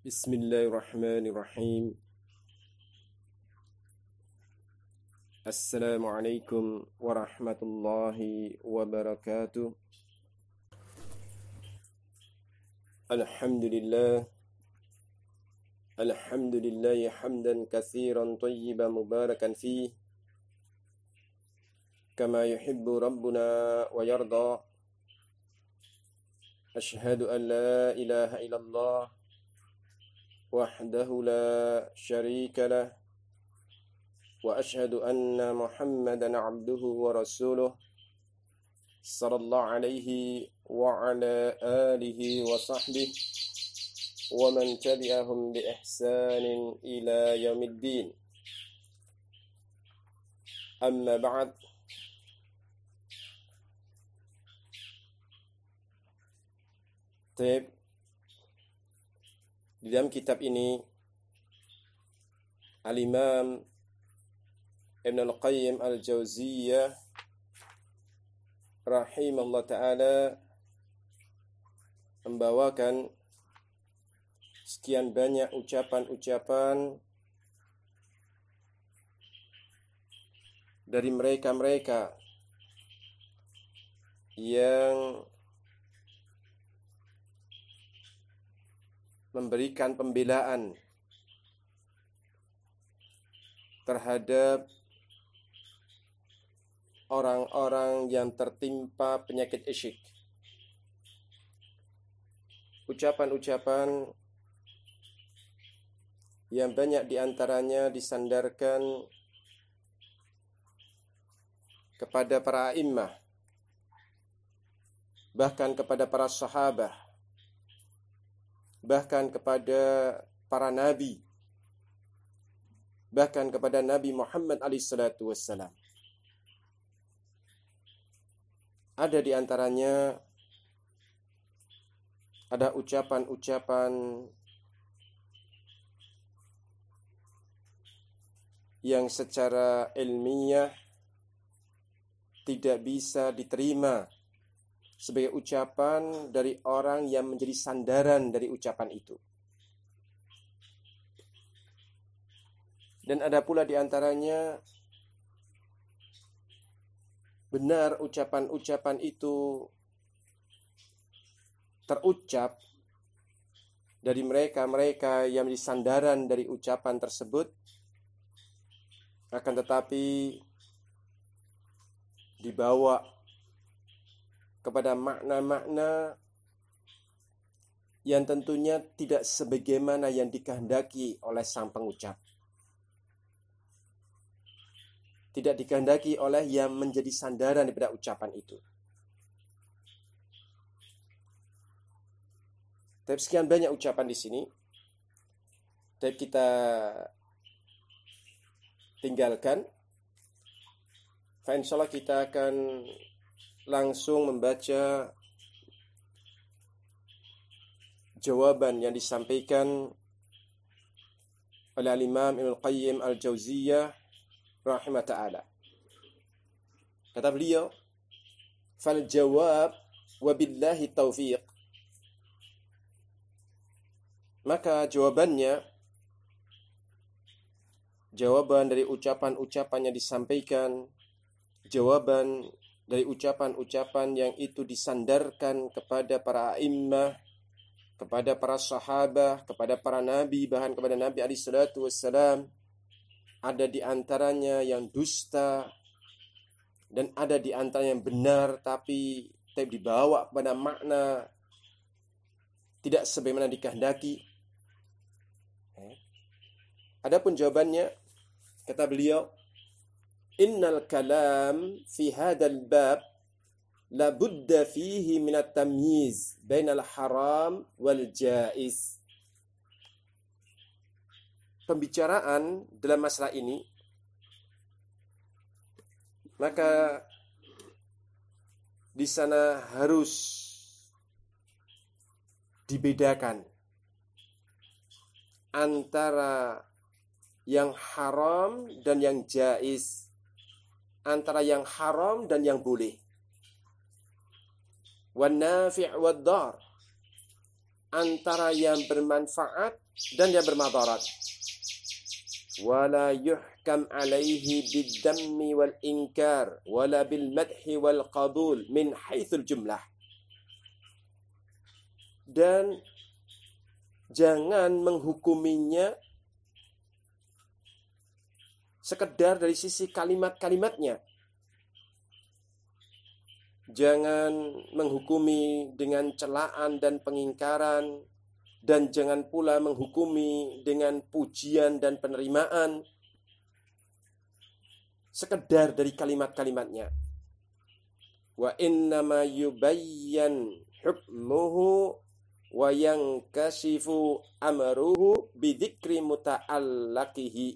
Bismillahirrahmanirrahim. Assalamualaikum warahmatullahi wabarakatuh. Alhamdulillah. Alhamdulillahi hamdan katsiran tayyiban mubarakan fih. Kama yuhibbu rabbuna wa yarda. Ashhadu an la ilaha illallah wahdahu la syarika lah. Wa ashhadu anna Muhammadan abduhu wa rasuluh sallallahu alaihi wa ala alihi wa sahbihi wa man tabi'ahum bi ihsanin ila yaumiddin. Amma ba'd. Di dalam kitab ini Al-Imam Ibn Al-Qayyim Al-Jauziyah rahimahullah ta'ala membawakan sekian banyak ucapan-ucapan dari mereka-mereka yang memberikan pembelaan terhadap orang-orang yang tertimpa penyakit isyik. Ucapan-ucapan yang banyak diantaranya disandarkan kepada para a'immah, bahkan kepada para sahabat, bahkan kepada para nabi, bahkan kepada Nabi Muhammad alaihissalatu wassalam. Ada di antaranya ada ucapan-ucapan yang secara ilmiah tidak bisa diterima sebagai ucapan dari orang yang menjadi sandaran dari ucapan itu. Dan ada pula di antaranya benar ucapan-ucapan itu terucap dari mereka-mereka yang menjadi sandaran dari ucapan tersebut, akan tetapi dibawa kepada makna-makna yang tentunya tidak sebagaimana yang dikehendaki oleh sang pengucap. Tidak dikehendaki oleh yang menjadi sandaran daripada ucapan itu. Tapi sekian banyak ucapan di sini. Tapi kita tinggalkan. Insyaallah kita akan langsung membaca jawaban yang disampaikan oleh Al-Imam Ibn Al-Qayyim Al-Jauziyah rahimah ta'ala. Kata beliau, fal jawab wabillahi taufiq. Maka jawaban dari ucapan-ucapan yang disampaikan, jawaban dari ucapan-ucapan yang itu disandarkan kepada para a'immah, kepada para sahabat, kepada para nabi, bahkan kepada Nabi alaihi salatu wassalam, ada di antaranya yang dusta dan ada di antaranya yang benar tapi dibawa kepada makna tidak sebagaimana dikehendaki. Adapun jawabannya, kata beliau, innal kalam fi hadzal bab la budda fihi min at-tamyiz bainal haram wal jaiz. Pembicaraan dalam masalah ini, maka di sana harus dibedakan antara yang haram dan yang jaiz, antara yang haram dan yang boleh. Wan nafi' wad dar, antara yang bermanfaat dan yang bermadarat. Wala yuhkam alaihi biddammi wal inkar wala bil madhi wal qabul min haitsul jumlah. Dan jangan menghukuminya sekedar dari sisi kalimat-kalimatnya. Jangan menghukumi dengan celaan dan pengingkaran, dan jangan pula menghukumi dengan pujian dan penerimaan sekedar dari kalimat-kalimatnya. Wa innama yubayyan hukmuhu wa yankashifu amruhu bidzikri muta'allaqihi.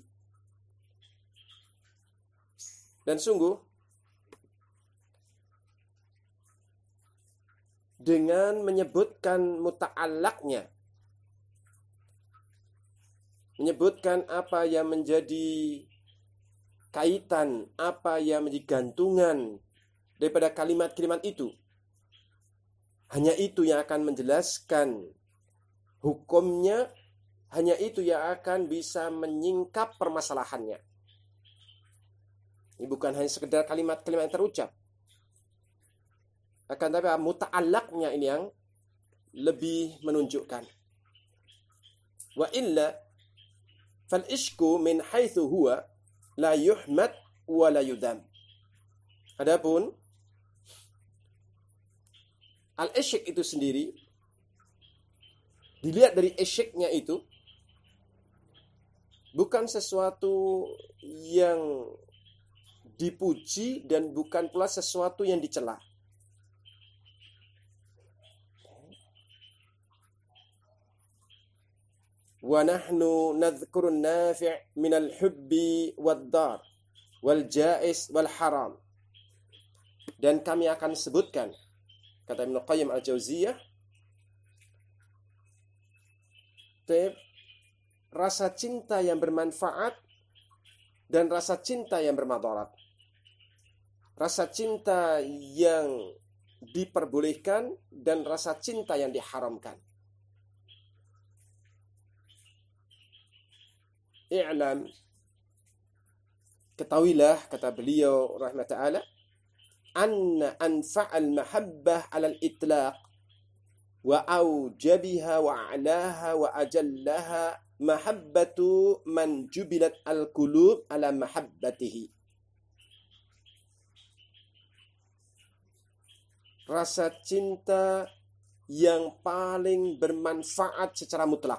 Dan sungguh dengan menyebutkan muta'allaqnya, menyebutkan apa yang menjadi kaitan, apa yang menjadi gantungan daripada kalimat-kalimat itu, hanya itu yang akan menjelaskan hukumnya, hanya itu yang akan bisa menyingkap permasalahannya. Ini bukan hanya sekedar kalimat-kalimat yang terucap, akan tapi muta'allaqnya ini yang lebih menunjukkan. Wa illa fal ishku min haitsu huwa la yuhmad wa la yudam. Adapun al-isyq itu sendiri, dilihat dari isyqnya itu, bukan sesuatu yang dipuji dan bukan pula sesuatu yang dicela. Wa nahnu nadhkurun nafi' minal hubbi wad-dar wal jaiz wal haram. Dan kami akan sebutkan, kata Ibnu Qayyim al-Jauziyah, rasa cinta yang bermanfaat dan rasa cinta yang bermadarat. Rasa cinta yang diperbolehkan dan rasa cinta yang diharamkan. I'lam, ketahuilah, kata beliau rahimahullah ta'ala, anna anfa'al mahabbah alal itlaq wa aujabiha wa a'laha wa ajallaha mahabbatu man jubilat al-qulub ala mahabbatihi. Rasa cinta yang paling bermanfaat secara mutlak,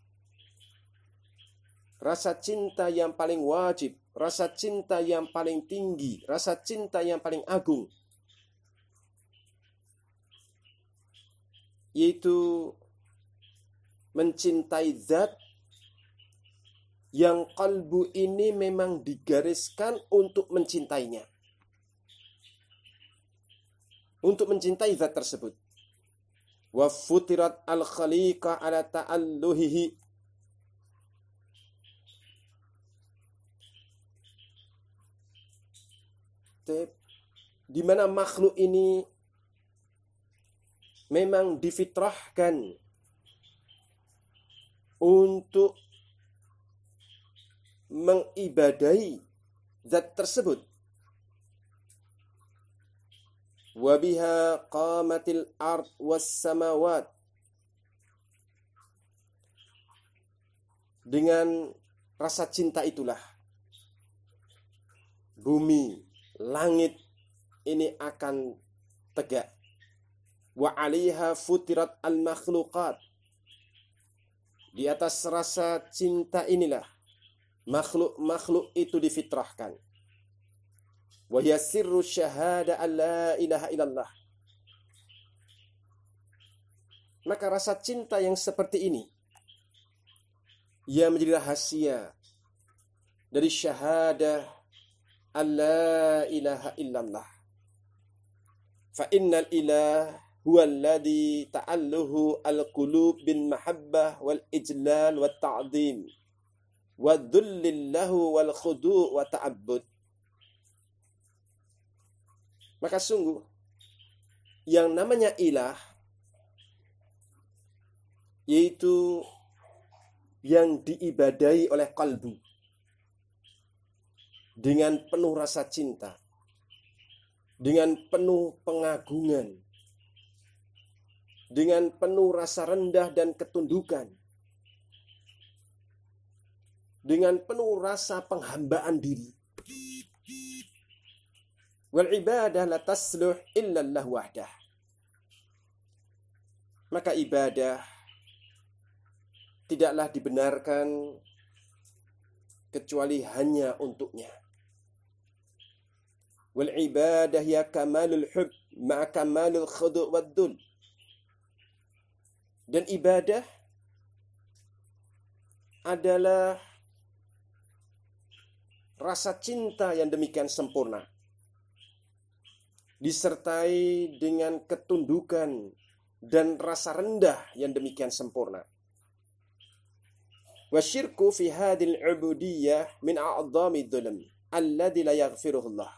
rasa cinta yang paling wajib, rasa cinta yang paling tinggi, rasa cinta yang paling agung, yaitu mencintai zat yang kalbu ini memang digariskan untuk mencintainya, untuk mencintai zat tersebut. Wa futirat al-khaliqa ala ta'alluhihi, di mana makhluk ini memang difitrahkan untuk mengibadahi zat tersebut. Wa biha qamatil ard was samawat, dengan rasa cinta itulah bumi, langit ini akan tegak. Wa 'alaiha futirat al-makhluqat, di atas rasa cinta inilah makhluk-makhluk itu difitrahkan. Wa hiya sirru syahada an la ilaha illallah. Maka rasa cinta yang seperti ini yang menjadi rahasia dari syahadah an la ilaha illallah. Fa innal ilah huwa alladhi ta'alluhu al-qulub bin mahabbah wal ijlal wat ta'zim wa dhullillahu wal khudu' wa ta'abbud. Maka sungguh yang namanya ilah yaitu yang diibadahi oleh kalbu dengan penuh rasa cinta, dengan penuh pengagungan, dengan penuh rasa rendah dan ketundukan, dengan penuh rasa penghambaan diri. Wal ibadah la tasluh illa Allah wahdah. Maka ibadah tidaklah dibenarkan kecuali hanya untuknya. Wal ibadah ya kamalul hub ma'a kamalul khudu' wad dhul. Dan ibadah adalah rasa cinta yang demikian sempurna, disertai dengan ketundukan dan rasa rendah yang demikian sempurna. Wasyirku fi hadil ubudiyyah min a'dhami dzulm alladzi la yaghfiruhu Allah.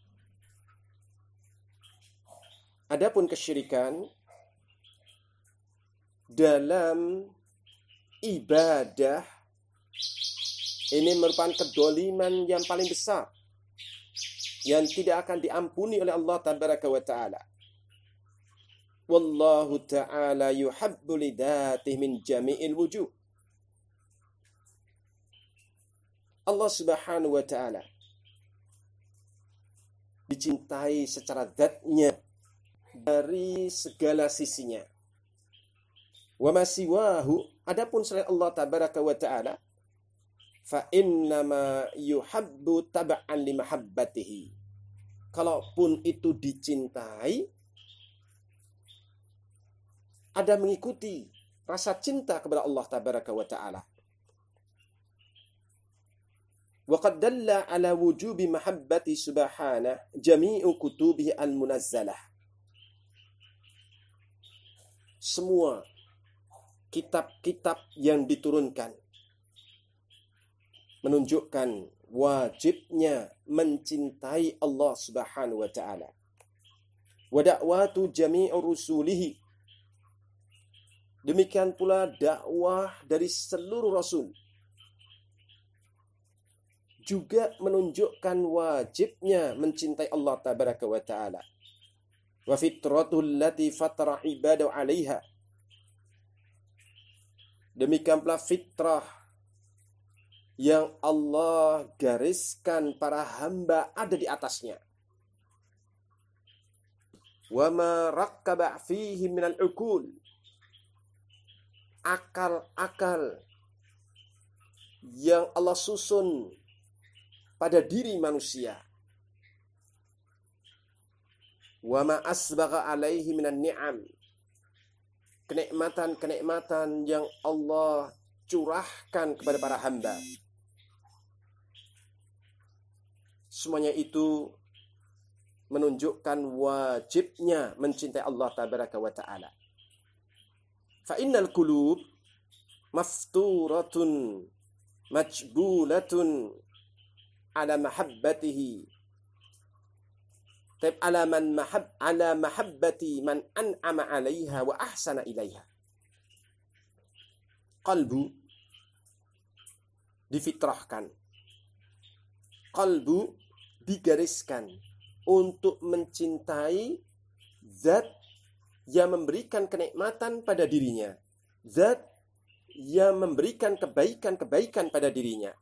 Adapun kesyirikan dalam ibadah ini merupakan kedoliman yang paling besar yang tidak akan diampuni oleh Allah tabaraka wa ta'ala. Wallahu ta'ala yuhabbu lidatihi min jami'il wujuh. Allah subhanahu wa ta'ala dicintai secara zatnya dari segala sisinya. Wa ma siwahu, adapun selain Allah tabaraka wa ta'ala, fa innama yuhabbu tab'an li mahabbatihi. Kalaupun itu dicintai, ada mengikuti rasa cinta kepada Allah tabaraka wa ta'ala. Wa qad dalla ala wujubi mahabbati subhanahu jami'u kutubihi al-munazzalah. Semua kitab-kitab yang diturunkan menunjukkan wajibnya mencintai Allah Subhanahu wa ta'ala. Wa da'watu jami'u rusulihi. Demikian pula dakwah dari seluruh rasul juga menunjukkan wajibnya mencintai Allah tabaraka wa ta'ala. Wa fitratul lati fatara ibadahu 'alaiha. Demikian pula fitrah yang Allah gariskan para hamba ada di atasnya. Wa ma rakkaba fihi minal uqul. Akal-akal yang Allah susun pada diri manusia. Wa ma asbagha alaihi minan ni'am. Kenikmatan-kenikmatan yang Allah curahkan kepada para hamba. Semuanya itu menunjukkan wajibnya mencintai Allah tabaraka wa ta'ala. Fa innal qulub mafturatun majbulatun ala mahabbatihi. Taib ala mahabbati man an'ama 'alaiha wa ahsana ilaiha. Qalbu difitrahkan. Qalbu digariskan untuk mencintai zat yang memberikan kenikmatan pada dirinya. Zat yang memberikan kebaikan-kebaikan pada dirinya.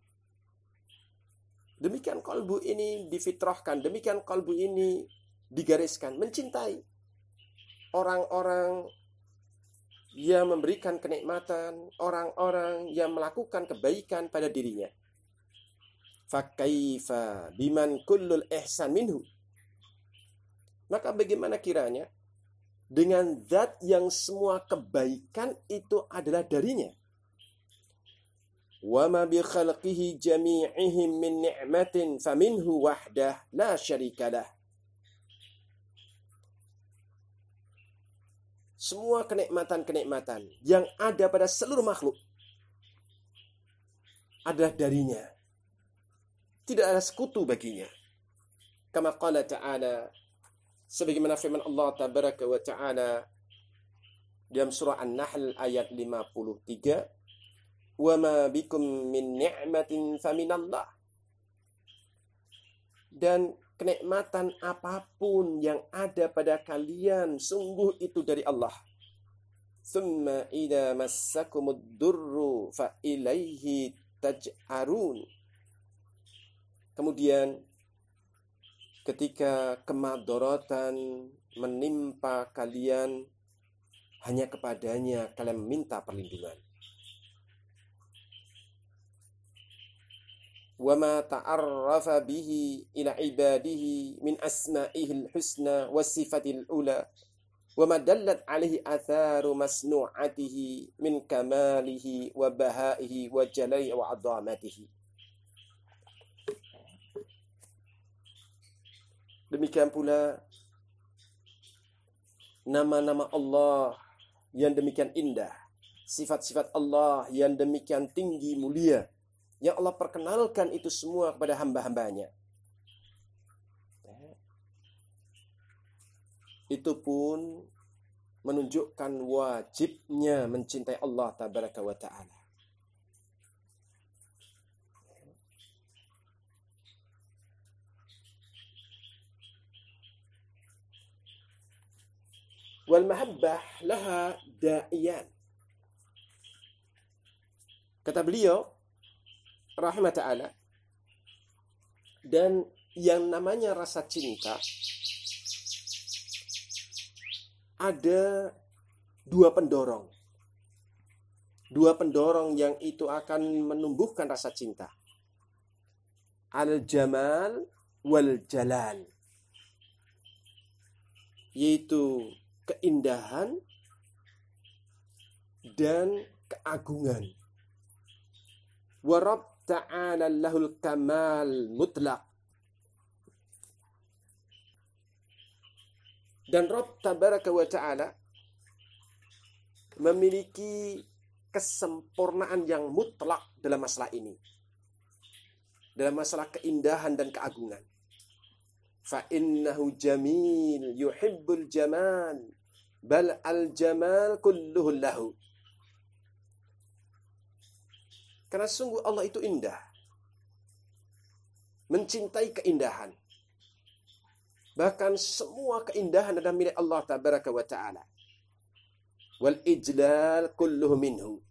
Demikian kalbu ini difitrahkan, demikian kalbu ini digariskan, mencintai orang-orang yang memberikan kenikmatan, orang-orang yang melakukan kebaikan pada dirinya. Fakaifa biman kullul ihsan minhu. Maka bagaimana kiranya dengan zat yang semua kebaikan itu adalah darinya. Wa ma bi khalqihi jami'ihim min ni'matin faminhu wahdah la syarikalah. Semua kenikmatan-kenikmatan yang ada pada seluruh makhluk adalah darinya. Tidak ada sekutu baginya. Kama qala ta'ala, sebagaimana firman Allah tabaraka wa ta'ala, Dalam surah An-Nahl ayat 53, "Wa ma bikum min ni'matin faminallah." Dan kenikmatan apapun yang ada pada kalian sungguh itu dari Allah. "Tsumma idza massakumud durru fa ilaihi taj'arun." Kemudian ketika kemadharatan menimpa kalian, hanya kepadanya kalian meminta perlindungan. Wa ma ta'arrafa bihi ila ibadihi min asma'ihil husna wa sifatil ula wa ma dallat alaihi atharu masnu'atihi min kamalihi wa bahaihi wa jalai wa 'azamatihi. Demikian pula nama-nama Allah yang demikian indah, sifat-sifat Allah yang demikian tinggi mulia, yang Allah perkenalkan itu semua kepada hamba-hambanya. Itu pun menunjukkan wajibnya mencintai Allah tabaraka wa ta'ala. Wal mahabbah laha da'iyan. Kata beliau rahimah ta'ala, dan yang namanya rasa cinta ada dua pendorong. Dua pendorong yang itu akan menumbuhkan rasa cinta. Al-jamal wal jalal. Yaitu keindahan dan keagungan. Wa Rabb ta'ala lahul kamal mutlaq. Dan Rabb tabaraka wa ta'ala memiliki kesempurnaan yang mutlak dalam masalah ini. Dalam masalah keindahan dan keagungan. Fa innahu jamil yuhibbul jamal bal al jamal kulluhu lahu. Karena sungguh Allah itu indah, mencintai keindahan. Bahkan semua keindahan adalah milik Allah tabaraka wa ta'ala. Wal ijlal kulluhu minhu.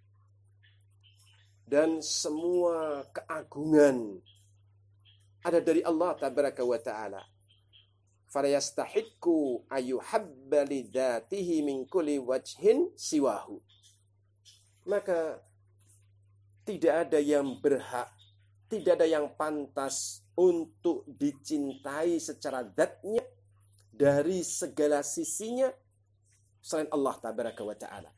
Dan semua keagungan ada dari Allah tabaraka wa ta'ala. Fala yastahiqqu ayyuhabba lidzatihi min kulli wajhin siwahu. Maka tidak ada yang berhak, tidak ada yang pantas untuk dicintai secara dzatnya dari segala sisinya selain Allah tabaraka wa ta'ala.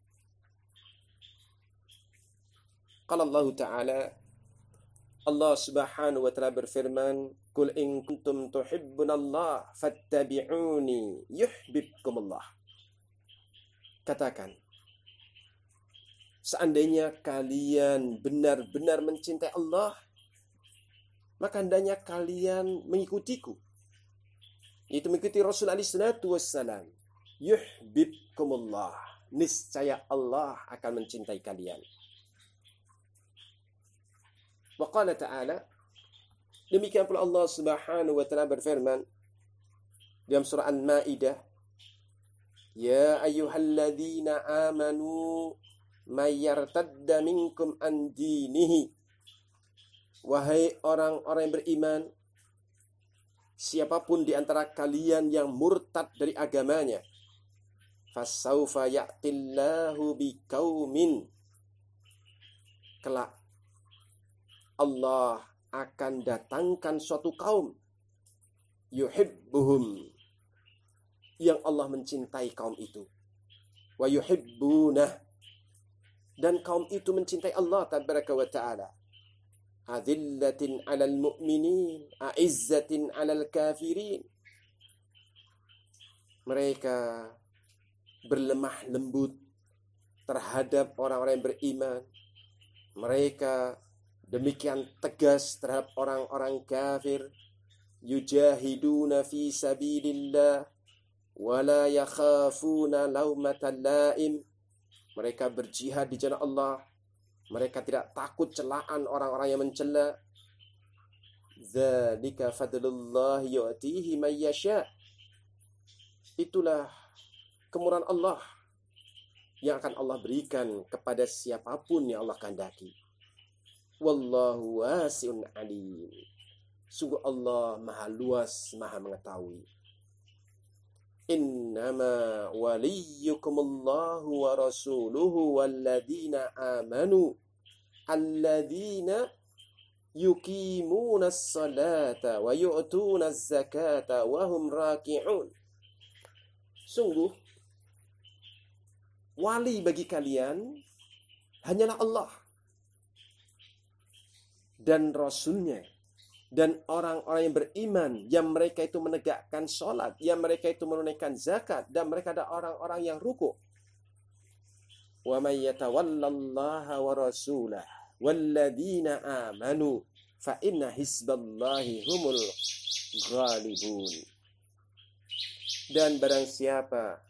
Qala Allah ta'ala, Allah subhanahu wa ta'ala berfirman, "Qul in kuntum tuhibbunallah fattabi'uni yuhibbukumullah." Katakan, seandainya kalian benar-benar mencintai Allah, maka hendaknya kalian mengikutiku. Yaitu mengikuti Rasul alaihi salatu wassalam. Yuhibbukumullah. Niscaya Allah akan mencintai kalian. Wa qala ta'ala, demikian pula Allah subhanahu wa ta'ala berfirman dalam surah Al-Ma'idah, "Ya ayyuhalladzina amanu may yartadda minkum an dinihi." Wahai orang-orang yang beriman, siapapun di antara kalian yang murtad dari agamanya, fasaufa ya'tillahu biqaumin, kelak Allah akan datangkan suatu kaum, yuhibbuhum, yang Allah mencintai kaum itu, wa yuhibbunah, dan kaum itu mencintai Allah tabaraka wa ta'ala. Adillatin 'alal mu'minin, a'izzatin 'alal kafirin. Mereka berlemah lembut terhadap orang-orang yang beriman. Mereka demikian tegas terhadap orang-orang kafir. Yujahiduna fi sabilillah wala yakhafuna laumatal laim. Mereka berjihad di jalan Allah. Mereka tidak takut celaan orang-orang yang mencela. Dzalika fadlullah yu'tihi may yasha. Itulah kemurahan Allah yang akan Allah berikan kepada siapapun yang Allah kehendaki. Wallahu wasi'un alim. Sungguh Allah maha luas, maha mengetahui. Innama waliyukumullahu wa rasuluhu walladzina amanu alladzina yuqimuna as-salata wa yu'tuna az-zakata wa hum raki'un. Sungguh wali bagi kalian hanyalah Allah dan Rasulnya, dan orang-orang yang beriman, yang mereka itu menegakkan sholat, yang mereka itu menunaikan zakat, dan mereka ada orang-orang yang ruku'. Wa may yatawallallaha wa rasulah walladzina amanu fa inna hizballahi humul ghalibun. Dan barang siapa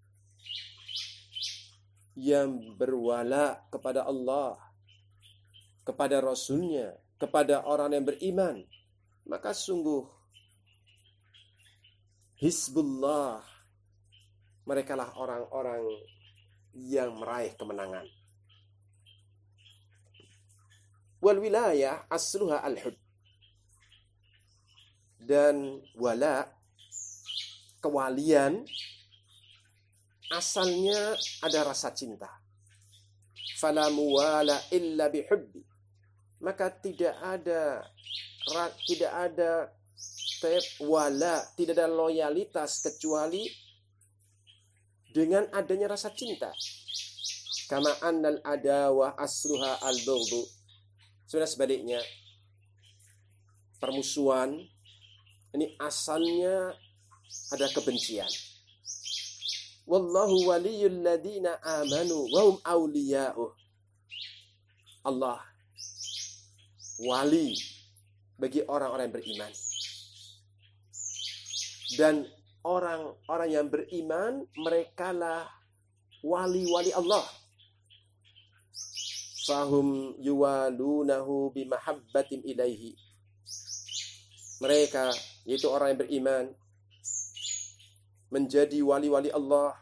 yang berwala kepada Allah, kepada Rasulnya, kepada orang yang beriman, maka sungguh Hizbullah, merekalah orang-orang yang meraih kemenangan. Wal wilayah asluha al-hub. Dan wala, kewalian, asalnya ada rasa cinta. Fala muwala illa bihubbi. Maka tidak ada wala, tidak ada loyalitas kecuali dengan adanya rasa cinta. Kama annal adawah asluha al-bughdu. Sudah sebaliknya, permusuhan ini asalnya ada kebencian. Wallahu waliyul ladzina amanu wa hum awliya'uh. Allah wali bagi orang-orang yang beriman. Dan orang-orang yang beriman, merekalah wali-wali Allah. Fahum yuwalunahu bimahabbatin ilaihi. Mereka, yaitu orang yang beriman, menjadi wali-wali Allah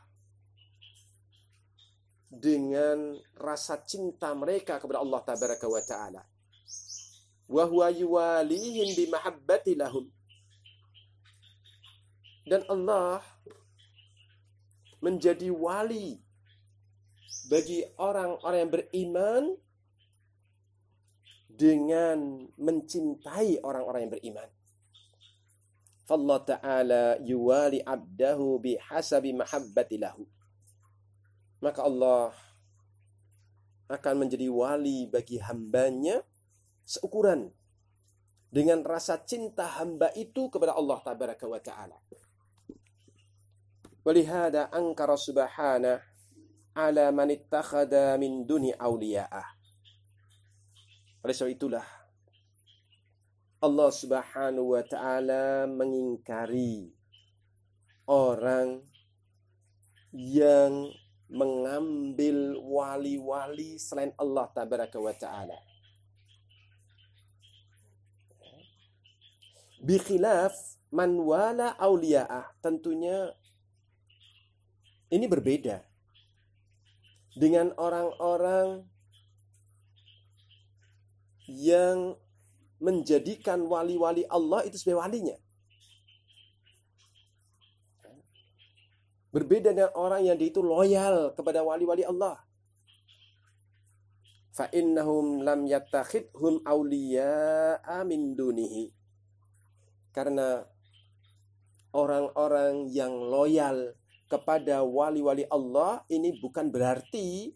dengan rasa cinta mereka kepada Allah tabaraka wa ta'ala. Wa huwa yuwalihim bimahabbati lahum. Dan Allah menjadi wali bagi orang-orang yang beriman dengan mencintai orang-orang yang beriman. Allah Ta'ala yuwali abdahu bihasabi mahabbati lahu. Maka Allah akan menjadi wali bagi hambanya seukuran dengan rasa cinta hamba itu kepada Allah Tabaraka wa Ta'ala. Walihada ankara subhana ala man ittakhadha min duni awliya'ah. Oleh sebab itulah Allah Subhanahu wa Ta'ala mengingkari orang yang mengambil wali-wali selain Allah Tabaraka wa Ta'ala. Bikhilaf man wala awliya'ah. Tentunya ini berbeda dengan orang-orang yang menjadikan wali-wali Allah itu sebagai walinya. Berbeda dengan orang yang dia itu loyal kepada wali-wali Allah. Fa innahum lam yattakhidhum awliya'a min dunihi. Karena orang-orang yang loyal kepada wali-wali Allah ini bukan berarti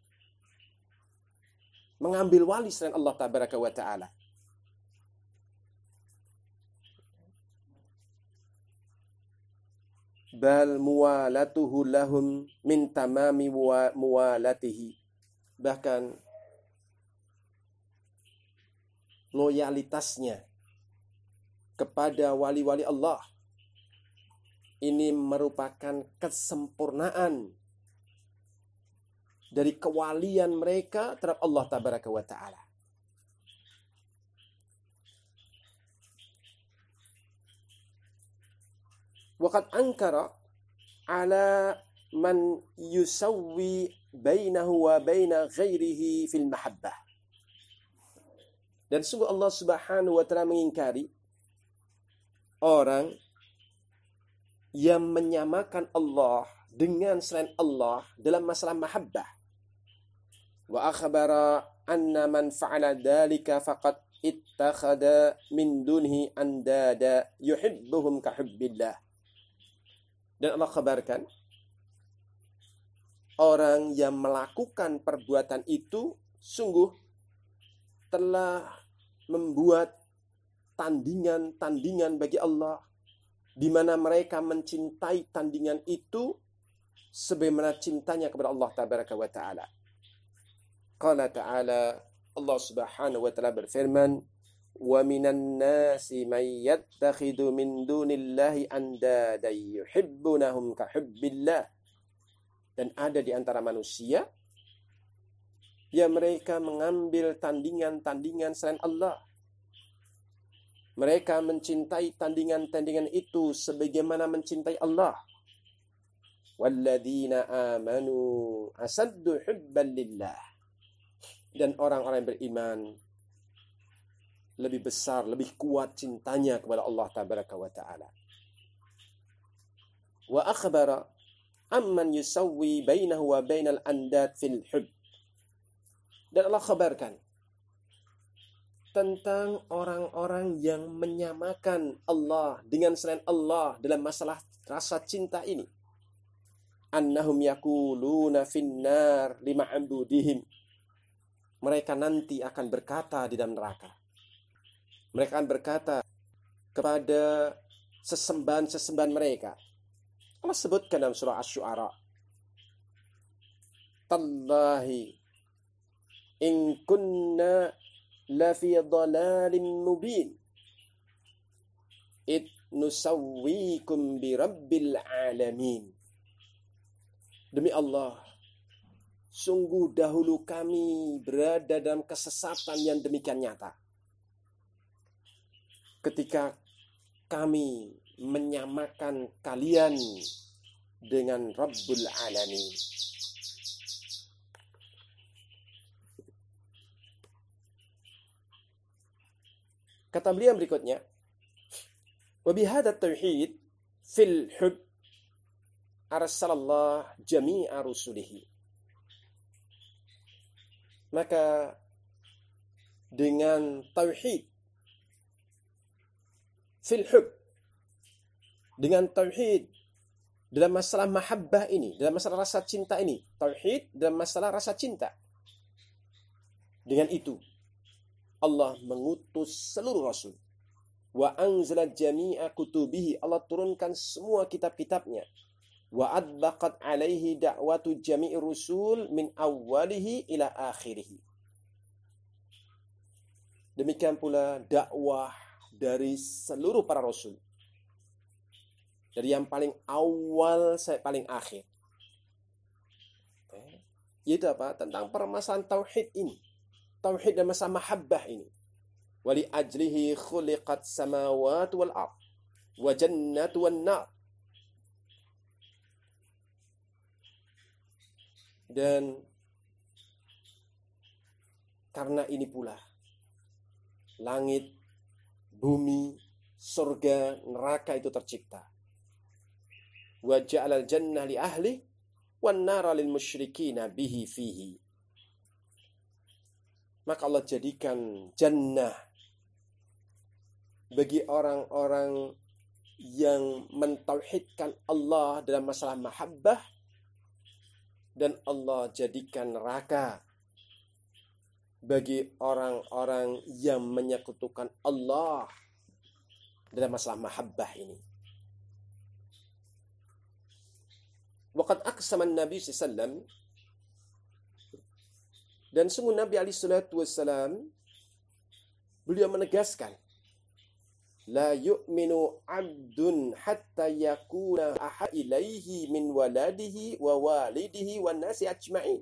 mengambil wali selain Allah Tabaraka wa Ta'ala. Bal muwalatuhu lahum min tamami muwalatihi. Bahkan loyalitasnya kepada wali-wali Allah ini merupakan kesempurnaan dari kewalian mereka terhadap Allah Tabaraka wa Ta'ala. Waqad ankara ala man yusawwi bainahu wa baina ghairihi fil mahabbah. Dan sungguh Allah Subhanahu wa Ta'ala mengingkari orang yang menyamakan Allah dengan selain Allah dalam masalah mahabbah. Wa akhbara anna man fa'ala dhalika faqad ittakhadha min dunihi andada yuhibbuhum ka hubbillah. Dan Allah kabarkan orang yang melakukan perbuatan itu sungguh telah membuat tandingan-tandingan bagi Allah, di mana mereka mencintai tandingan itu sebagaimana cintanya kepada Allah Tabaraka wa Ta'ala. Qala ta'ala, Allah Subhanahu wa Ta'ala berfirman, "Wa minan nasi may yattakhidhu min dunillahi andada yuhibbunahum ka hubbillah." Dan ada di antara manusia yang mereka mengambil tandingan-tandingan selain Allah. Mereka mencintai tandingan-tandingan itu sebagaimana mencintai Allah. Walladzina amanu asaddu hubban lillah. Dan orang-orang yang beriman lebih besar, lebih kuat cintanya kepada Allah Tabaraka wa Ta'ala. Wa akhbara amman yusawwi bainahu wa bainal andad fil hub. Dan Allah khabarkan tentang orang-orang yang menyamakan Allah dengan selain Allah dalam masalah rasa cinta ini. Annahum yaquluna finnar lima'budihim. Mereka nanti akan berkata di dalam neraka. Mereka akan berkata kepada sesembahan-sesembahan mereka. Allah sebutkan dalam surah Asy-Syu'ara. Tallahi in kunna lafi dhalalin mubin id nusawwikum bi rabbil alamin. Demi Allah, sungguh dahulu kami berada dalam kesesatan yang demikian nyata ketika kami menyamakan kalian dengan Rabbul Alamin. Kata beliau berikutnya, wa bihadza tauhid fil hub arsalallah jami'a rusulihi. Maka dengan tauhid fil hub, dengan tauhid dalam masalah mahabbah ini, dalam masalah rasa cinta ini, tauhid dalam masalah rasa cinta, dengan itu Allah mengutus seluruh rasul. Wa anzala jami'a kutubihi, Allah turunkan semua kitab-kitabnya. Wa adbaqat alaihi da'watu jami'i rusul min awwalihi ila akhirih. Demikian pula dakwah dari seluruh para rasul. Dari yang paling awal sampai paling akhir. Itu apa? Tentang permasalahan tauhid ini. Tauhid dan masalah mahabbah ini. Wali ajlihi khuliqat samawat wal ard wa jannat wan nar. Dan karena ini pula langit, bumi, surga, neraka itu tercipta. Wa ja'alal jannah li ahli wan nara lil musyrikina bihi fihi. Maka Allah jadikan jannah bagi orang-orang yang mentauhidkan Allah dalam masalah mahabbah, dan Allah jadikan neraka bagi orang-orang yang menyekutukan Allah dalam masalah mahabbah ini. Waqad aqsama an-nabi sallallahu alaihi wasallam, dan sungguh Nabi alaihi salatu wasallam beliau menegaskan La yu'minu 'abdun hatta yakuna ahad ilaihi min waladihi wa walidihi wan nasi ajma'in.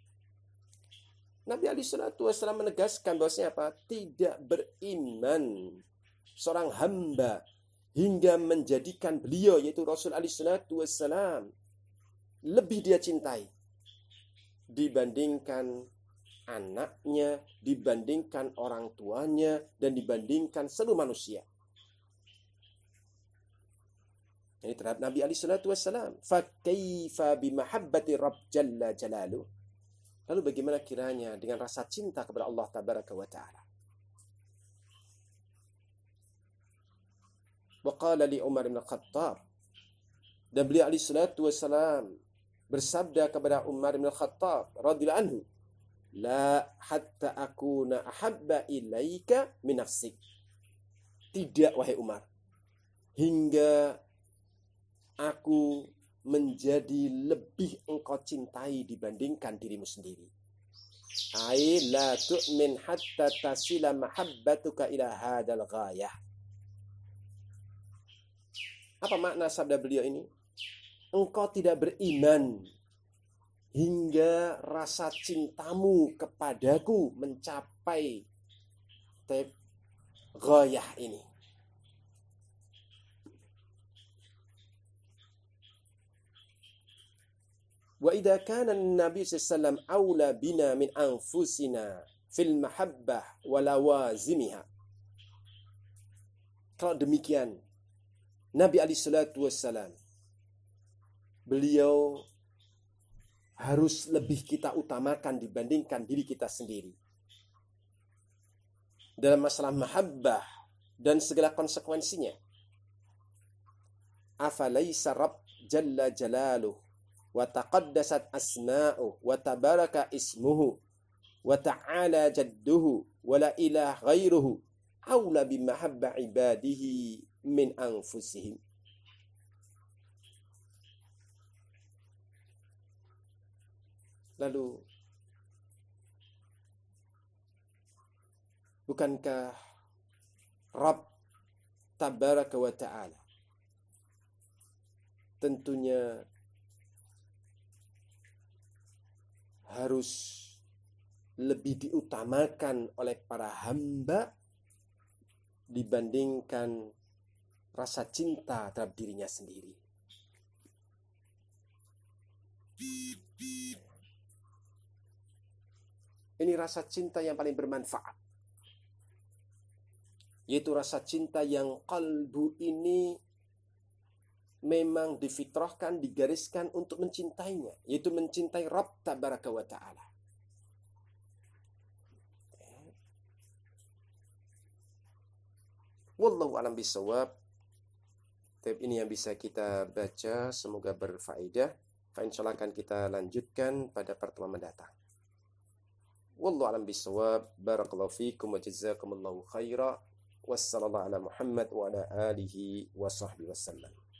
Nabi alaihi salatu wasallam menegaskan bahwasanya apa? Tidak beriman seorang hamba hingga menjadikan beliau, yaitu Rasul alaihi salatu wasallam, lebih dia cintai dibandingkan anaknya, dibandingkan orang tuanya, dan dibandingkan seluruh manusia. Ini terhadap Nabi alaihi salatu wasallam. Fa kaifa bimahabbati Rabb jalla jalaluh. Lalu bagaimana kiranya dengan rasa cinta kepada Allah tabaraka wa taala? Wa qala li Umar bin Khattab, dan beliau alaihi salatu wasallam bersabda kepada Umar bin Khattab radhiyallahu anhu, la hatta akuna ahabba ilaika min nafsik. Tidak wahai Umar, hingga aku menjadi lebih engkau cintai dibandingkan dirimu sendiri. Ai la tu'min hatta tasila mahabbatuka ila hadal ghayah. Apa makna sabda beliau ini? Engkau tidak beriman hingga rasa cintamu kepadaku mencapai ghayah ini. Wa idza kana an-nabi sallallahu alaihi wasallam aula bina min anfusina fil mahabbah wa lawazimiha. Kalau demikian, Nabi alaihi salatu wasallam, beliau harus lebih kita utamakan dibandingkan diri kita sendiri dalam masalah mahabbah dan segala konsekuensinya. Afalaisa Rabb jalla jalaluh wa taqaddasat asma'uhu wa tabaraka ismuhu wa ta'ala jadduhu wa la ilaha ghairuhu aula bimahabba ibadihi min anfusihim. Lalu bukankah Rabb tabaraka wa ta'ala tentunya harus lebih diutamakan oleh para hamba dibandingkan rasa cinta terhadap dirinya sendiri. Ini rasa cinta yang paling bermanfaat, yaitu rasa cinta yang qalbu ini memang difitrahkan, digariskan untuk mencintainya, yaitu mencintai Rabb tabaraka wa ta'ala. Wallahu a'lam bishawab. Ini yang bisa kita baca, semoga berfaedah. Insyaallah akan kita lanjutkan pada pertemuan mendatang. Wallahu a'lam bishawab. Barakallahu fikum wa jazakumullahu khaira. Wassallallahu ala Muhammad wa ala alihi wa sahbihi wasallam.